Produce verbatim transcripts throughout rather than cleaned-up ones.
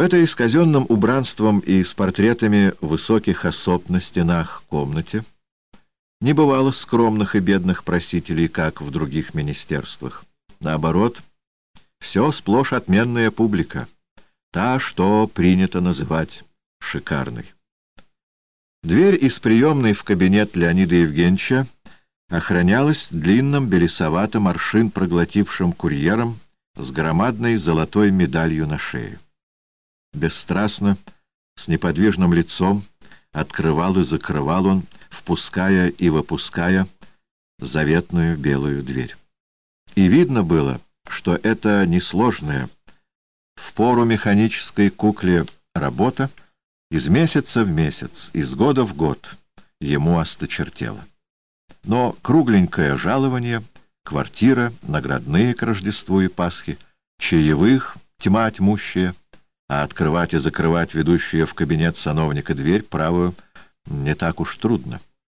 этой с казенным убранством и с портретами высоких особ на стенах комнате не бывало скромных и бедных просителей, как в других министерствах. Наоборот, все сплошь отменная публика, та, что принято называть шикарной. Дверь из приемной в кабинет Леонида Евгеньевича охранялась длинным белесоватым аршин проглотившим курьером с громадной золотой медалью на шее. Бесстрастно, с неподвижным лицом, открывал и закрывал он, впуская и выпуская заветную белую дверь. И видно было, что это несложная, в пору механической кукле работа, из месяца в месяц, из года в год ему осточертело. Но кругленькое жалование, квартира, наградные к Рождеству и Пасхе, чаевых тьма тьмущая, а открывать и закрывать ведущую в кабинет сановника дверь, правую, не так уж трудно.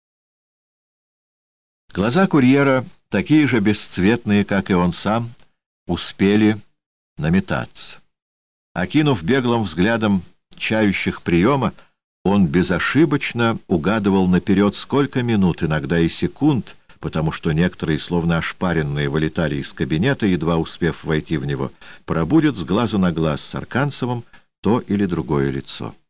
Глаза курьера, такие же бесцветные, как и он сам, успели наметаться. Окинув беглым взглядом чающих приема, он безошибочно угадывал наперед сколько минут, иногда и секунд, потому что некоторые, словно ошпаренные, вылетали из кабинета, едва успев войти в него, пробудет с глазу на глаз с Арканцевым то или другое лицо.